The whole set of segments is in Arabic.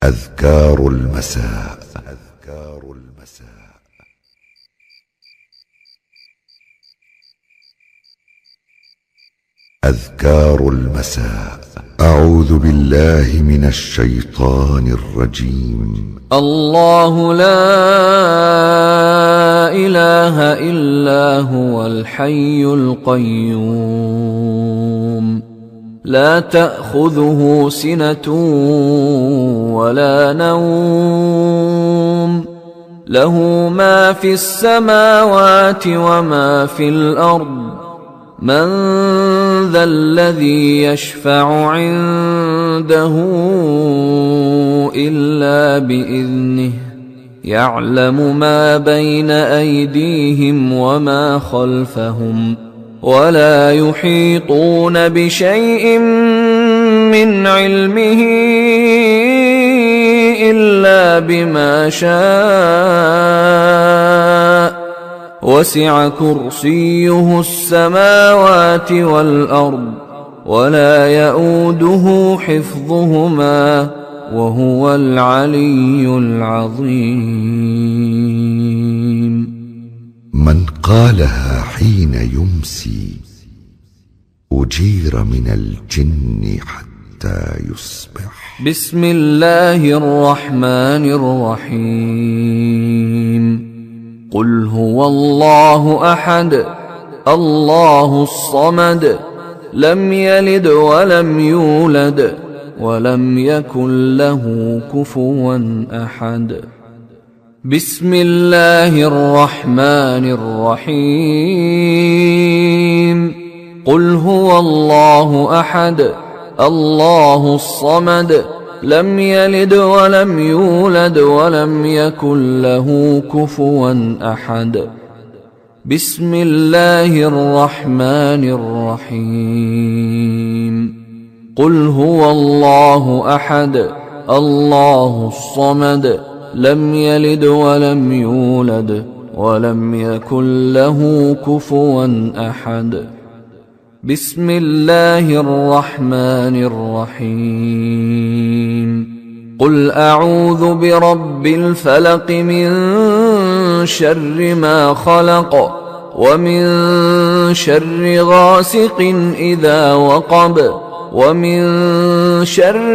أذكار المساء. أذكار المساء. أعوذ بالله من الشيطان الرجيم. الله لا إله إلا هو الحي القيوم لا تأخذه سنة ولا نوم له ما في السماوات وما في الأرض من ذا الذي يشفع عنده إلا بإذنه يعلم ما بين أيديهم وما خلفهم ولا يحيطون بشيء من علمه إلا بما شاء وسع كرسيه السماوات والأرض ولا يئوده حفظهما وهو العلي العظيم. من قالها حين يمسي أجير من الجن حتى يصبح. بسم الله الرحمن الرحيم. قل هو الله أحد الله الصمد لم يلد ولم يولد ولم يكن له كفوا أحد. بسم الله الرحمن الرحيم. قل هو الله أحد الله الصمد لم يلد ولم يولد ولم يكن له كفوا أحد. بسم الله الرحمن الرحيم. قل هو الله أحد الله الصمد لم يلد ولم يولد ولم يكن له كفوا أحد. بسم الله الرحمن الرحيم. قل أعوذ برب الفلق من شر ما خلق ومن شر غاسق إذا وقب ومن شر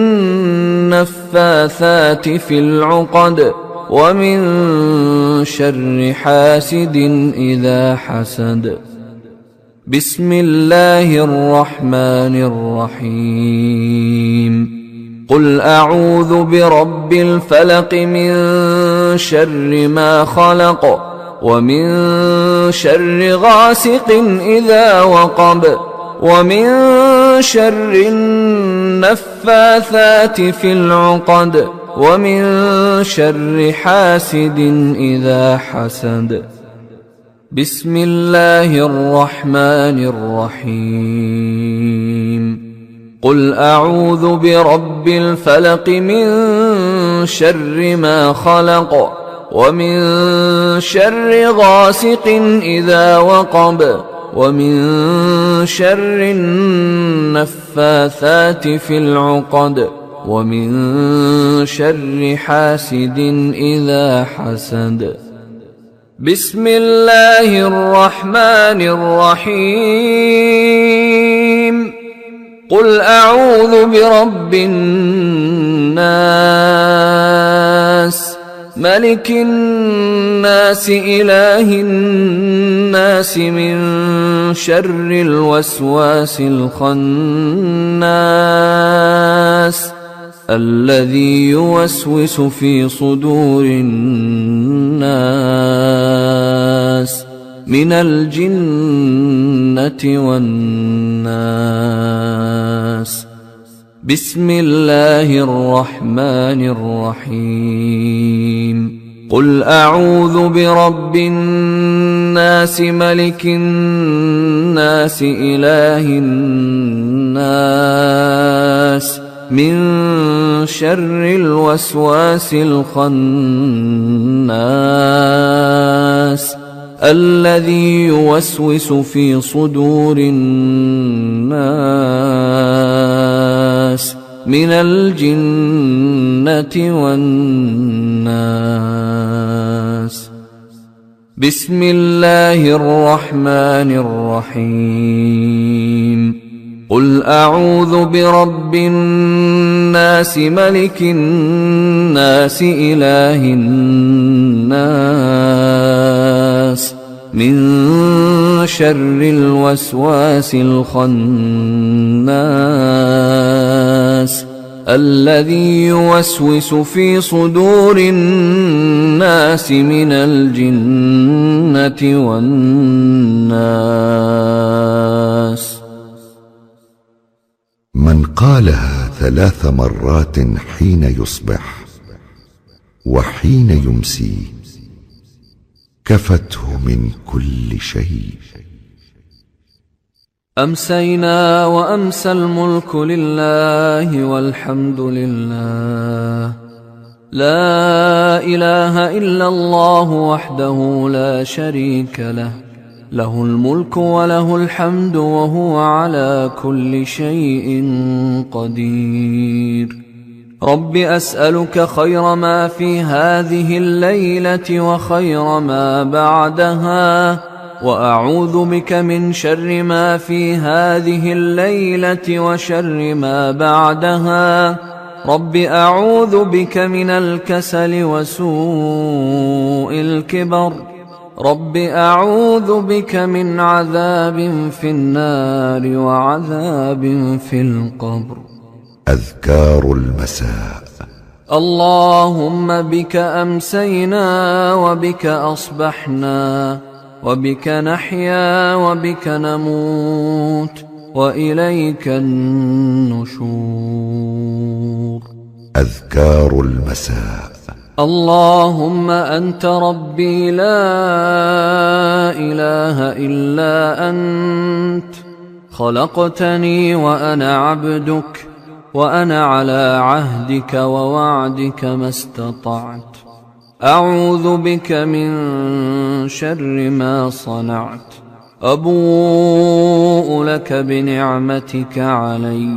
النفاثات في العقد ومن شر حاسد إذا حسد. بسم الله الرحمن الرحيم. قل أعوذ برب الفلق من شر ما خلق ومن شر غاسق إذا وقب ومن شر النفاثات في العقد ومن شر حاسد إذا حسد. بسم الله الرحمن الرحيم. قل أعوذ برب الفلق من شر ما خلق ومن شر غاسق إذا وقب ومن شر النفاثات في العقد ومن شر حاسد إذا حسد. بسم الله الرحمن الرحيم. قل أعوذ برب الناس ملك الناس إله الناس من شر الوسواس الخناس الذي يوسوس في صدور الناس من الجنة والناس. بسم الله الرحمن الرحيم. قل أعوذ برب الناس ملك الناس إله الناس من شر الوسواس الخناس الذي يوسوس في صدور الناس من الجنة والناس. بسم الله الرحمن الرحيم. قل أعوذ برب الناس ملك الناس إله الناس من شر الوسواس الخناس الذي يوسوس في صدور الناس من الجنة والناس. من قالها 3 مرات حين يصبح وحين يمسي كفته من كل شيء. أمسينا وأمسى الملك لله والحمد لله، لا إله إلا الله وحده لا شريك له، له الملك وله الحمد وهو على كل شيء قدير. رب أسألك خير ما في هذه الليلة وخير ما بعدها، وأعوذ بك من شر ما في هذه الليلة وشر ما بعدها. رب أعوذ بك من الكسل وسوء الكبر. رب أعوذ بك من عذاب في النار وعذاب في القبر. أذكار المساء. اللهم بك أمسينا وبك أصبحنا وبك نحيا وبك نموت وإليك النشور. أذكار المساء. اللهم أنت ربي لا إله إلا أنت، خلقتني وأنا عبدك، وأنا على عهدك ووعدك ما استطعت. أعوذ بك من شر ما صنعت. أبوء لك بنعمتك علي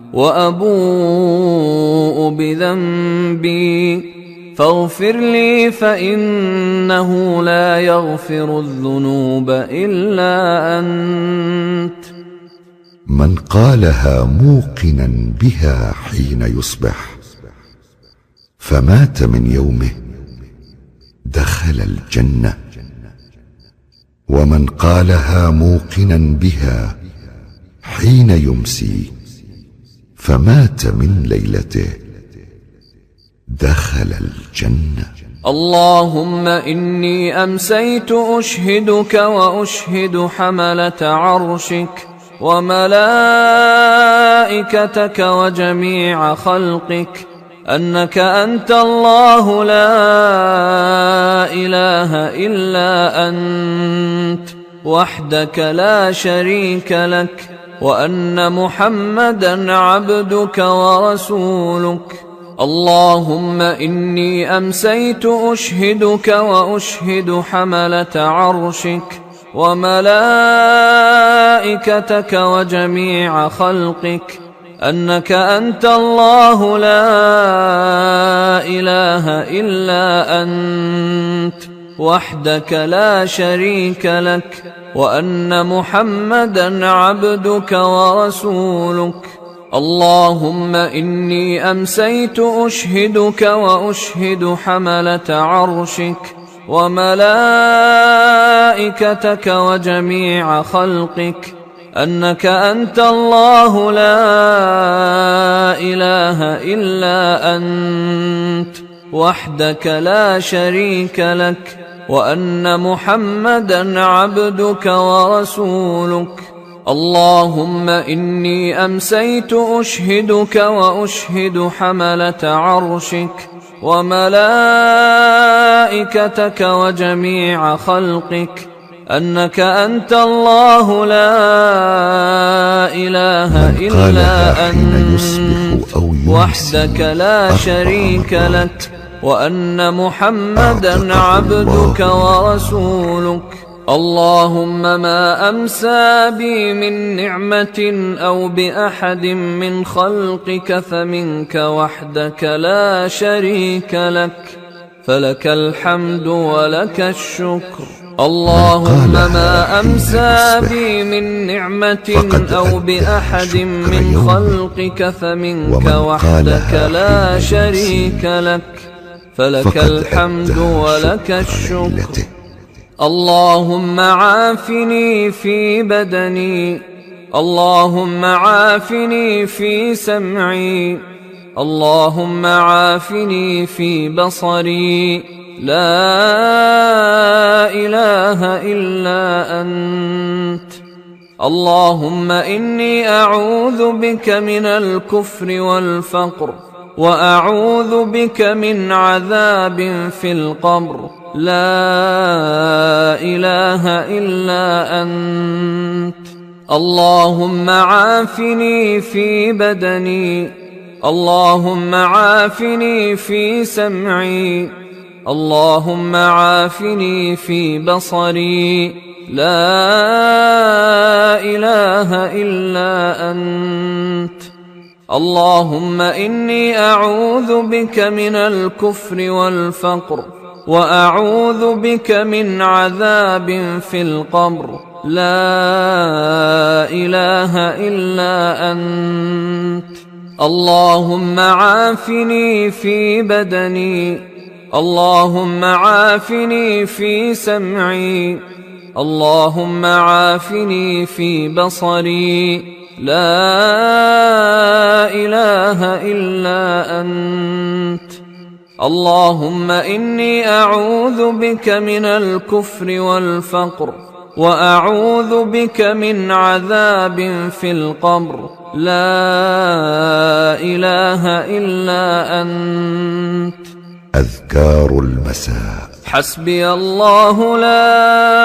وأبوء بذنبي فاغفر لي فإنه لا يغفر الذنوب إلا أنت. من قالها موقنا بها حين يصبح فمات من يومه دخل الجنة، ومن قالها موقنا بها حين يمسي فمات من ليلته دخل الجنة. اللهم إني أمسيت أشهدك وأشهد حملة عرشك وملائكتك وجميع خلقك أنك أنت الله لا إله إلا أنت وحدك لا شريك لك، وأن محمدا عبدك ورسولك. اللهم إني أمسيت أشهدك وأشهد حملة عرشك وملائكتك وجميع خلقك أنك أنت الله لا إله إلا أنت وحدك لا شريك لك، وأن محمدا عبدك ورسولك. اللهم إني أمسيت أشهدك وأشهد حملة عرشك وملائكتك وجميع خلقك أنك أنت الله لا إله إلا أنت وحدك لا شريك لك، وأن محمدا عبدك ورسولك. اللهم إني أمسيت أشهدك وأشهد حملة عرشك وملائكتك وجميع خلقك أنك أنت الله لا إله إلا أنت وحدك لا شريك لك، وأن محمدا عبدك ورسولك. اللهم ما أمسى بي من نعمة أو بأحد من خلقك فمنك وحدك لا شريك لك، فلك الحمد ولك الشكر. اللهم ما أمسى بي من نعمة أو بأحد من خلقك فمنك وحدك لا شريك لك، فلك الحمد ولك الشكر. اللهم عافني في بدني، اللهم عافني في سمعي، اللهم عافني في بصري، لا إله إلا أنت. اللهم إني أعوذ بك من الكفر والفقر، وأعوذ بك من عذاب في القبر، لا إله إلا أنت. اللهم عافني في بدني، اللهم عافني في سمعي، اللهم عافني في بصري، لا إله إلا أنت. اللهم إني أعوذ بك من الكفر والفقر، وأعوذ بك من عذاب في القبر، لا إله إلا أنت. اللهم عافني في بدني، اللهم عافني في سمعي، اللهم عافني في بصري، لا إله إلا أنت. اللهم إني أعوذ بك من الكفر والفقر، وأعوذ بك من عذاب في القبر، لا إله إلا أنت. أذكار المساء. حسبي الله لا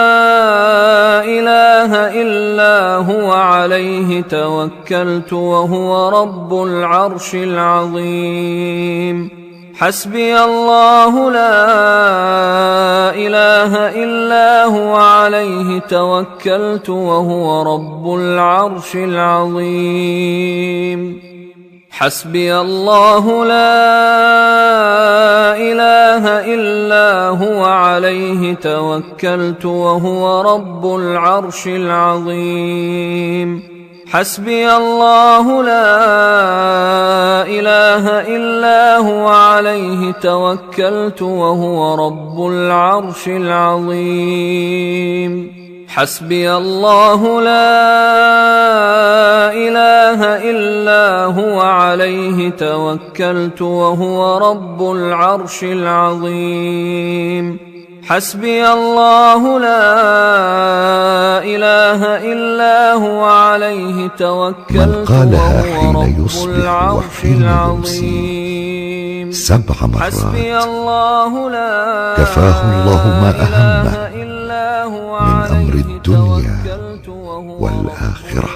إله إلا هو عليه توكلت وهو رب العرش العظيم. حسبي الله لا إله إلا هو عليه توكلت وهو رب العرش العظيم. حسبي الله لا إله إلا هو عليه توكلت وهو رب العرش العظيم. حسبي الله لا إله إلا هو عليه توكلت وهو رب العرش العظيم. حسبي الله لا إله إلا هو عليه توكلت وهو رب العرش العظيم. حسبي الله لا إله إلا هو عليه توكلت وهو رب العرش العظيم. 7 مرات حسبي الله لا كفاه الله ما أهمه من أمر الدنيا والآخرة.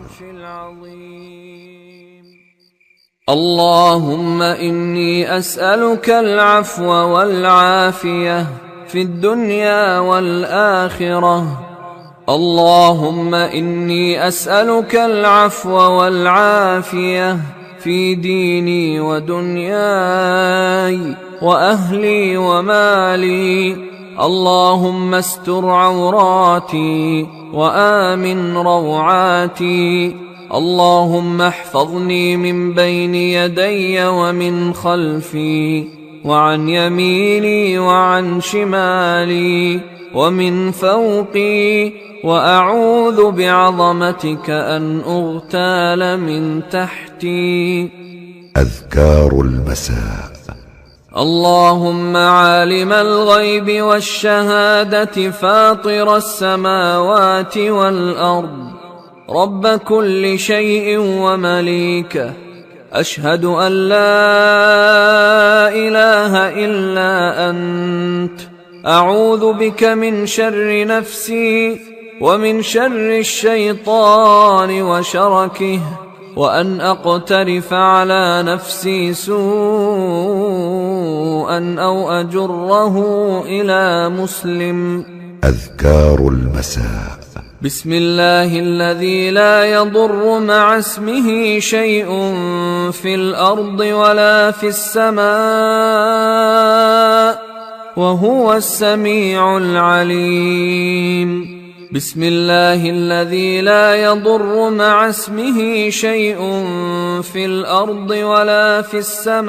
اللهم إني أسألك العفو والعافية في الدنيا والآخرة. اللهم إني أسألك العفو والعافية في ديني ودنياي وأهلي ومالي. اللهم استر عوراتي وآمن روعاتي. اللهم احفظني من بين يدي ومن خلفي وعن يميني وعن شمالي ومن فوقي، وأعوذ بعظمتك أن أغتال من تحتي. أذكار المساء. اللهم عالم الغيب والشهادة فاطر السماوات والأرض رب كل شيء ومليكه، أشهد أن لا إله إلا أنت. أعوذ بك من شر نفسي ومن شر الشيطان وشركه، وأن أقترف على نفسي سوءا أو أجره إلى مسلم. أذكار المساء. بسم الله الذي لا يضر مع اسمه شيء في الأرض ولا في السماء وهو السميع العليم. بسم الله الذي لا يضر مع اسمه شيء في الأرض ولا في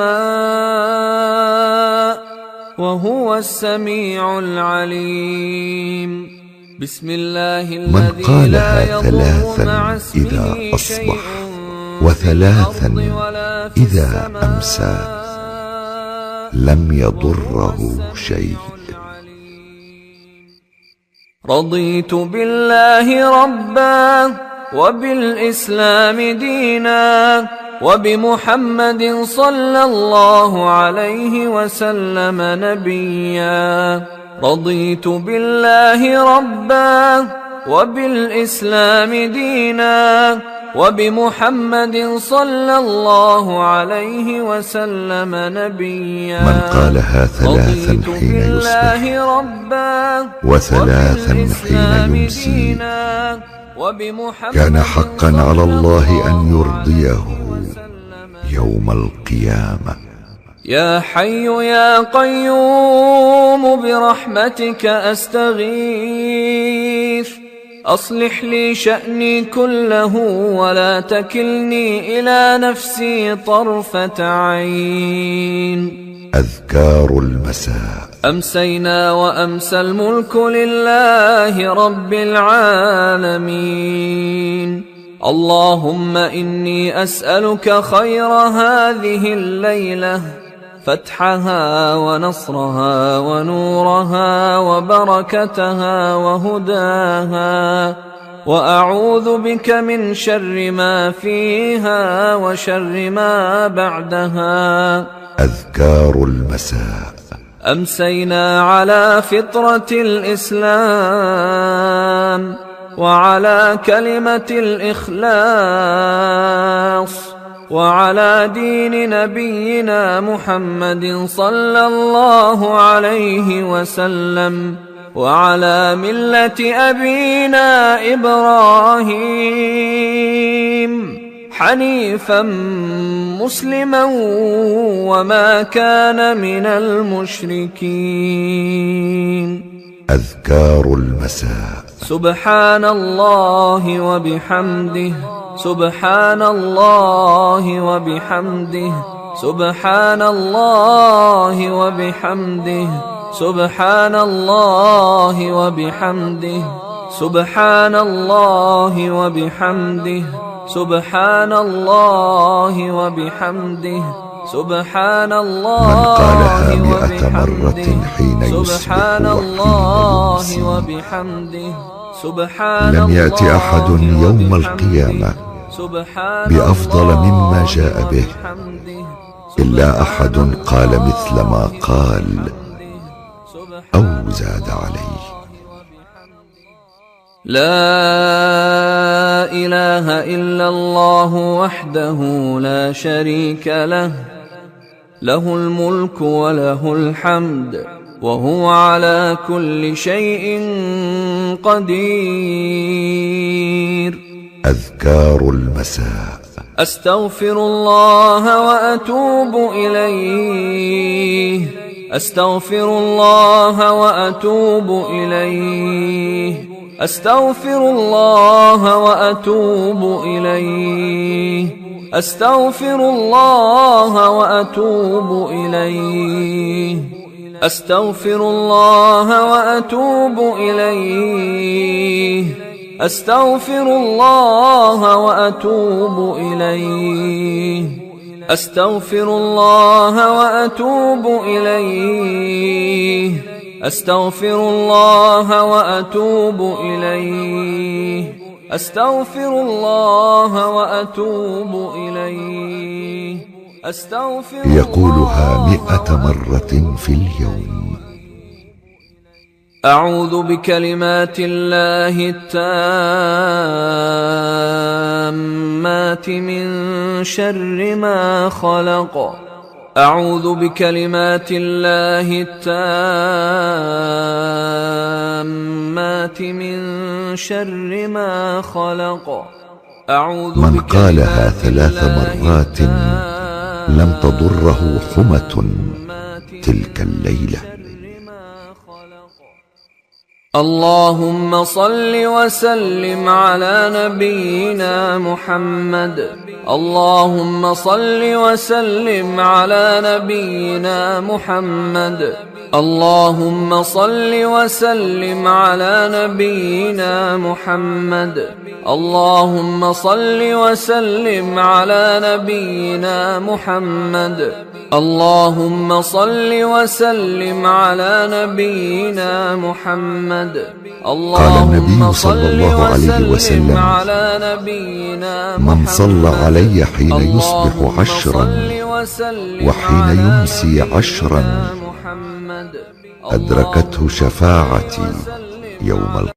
السماء وهو السميع العليم. بسم الله من قالها ثلاثا إذا أصبح وثلاثا إذا أمسى لم يضره شيء. رضيت بالله ربا وبالإسلام دينا وبمحمد صلى الله عليه وسلم نبيا. رضيت بالله ربا وبالإسلام دينا وبمحمد صلى الله عليه وسلم نبيا. من قالها ثلاثا حين يصبح وثلاثا حين يمسي كان حقا على الله أن يرضيه يوم القيامة. يا حي يا قيوم برحمتك أستغيث أصلح لي شأني كله ولا تكلني إلى نفسي طرفة عين. أذكار المساء. أمسينا وأمسى الملك لله رب العالمين. اللهم إني أسألك خير هذه الليلة فتحها ونصرها ونورها وبركتها وهداها وأعوذ بك من شر ما فيها وشر ما بعدها. أذكار المساء. أمسينا على فطرة الإسلام وعلى كلمة الإخلاص وعلى دين نبينا محمد صلى الله عليه وسلم وعلى ملة أبينا إبراهيم حنيفا مسلما وما كان من المشركين. أذكار المساء. سبحان الله وبحمده سبحان الله وبحمده سبحان الله وبحمده سبحان الله وبحمده سبحان الله وبحمده سبحان الله وبحمده سبحان الله من قالها 100 مرة حين يصبح وبحمده لم يأت أحد يوم القيامة بأفضل مما جاء به إلا أحد قال مثل ما قال أو زاد عليه. لا إله إلا الله وحده لا شريك له له الملك وله الحمد وهو على كل شيء قدير. أذكار المساء. أستغفر الله وأتوب إليه أستغفر الله وأتوب إليه أستغفر الله وأتوب إليه أستغفر الله وأتوب إليه أستغفر الله وأتوب إليه أستغفر الله وأتوب إليه أستغفر الله وأتوب إليه أستغفر الله وأتوب إليه أستغفر الله وأتوب إليه يقولها 100 مرة في اليوم. أعوذ بكلمات الله التامات من شر ما خلق أعوذ بكلمات الله التامات من شر ما خلق. من قالها 3 مرات لم تضره حمة تلك الليلة. اللهم صل وسلم على نبينا محمد. اللهم صل وسلم على نبينا محمد. اللهم صل وسلم على نبينا محمد. اللهم صل وسلم على نبينا محمد. اللهم صل وسلم على نبينا محمد. قال النبي صلى الله عليه وسلم: من صلى علي حين يصبح 10 وحين يمسي 10 أدركته شفاعتي يوم القيامة.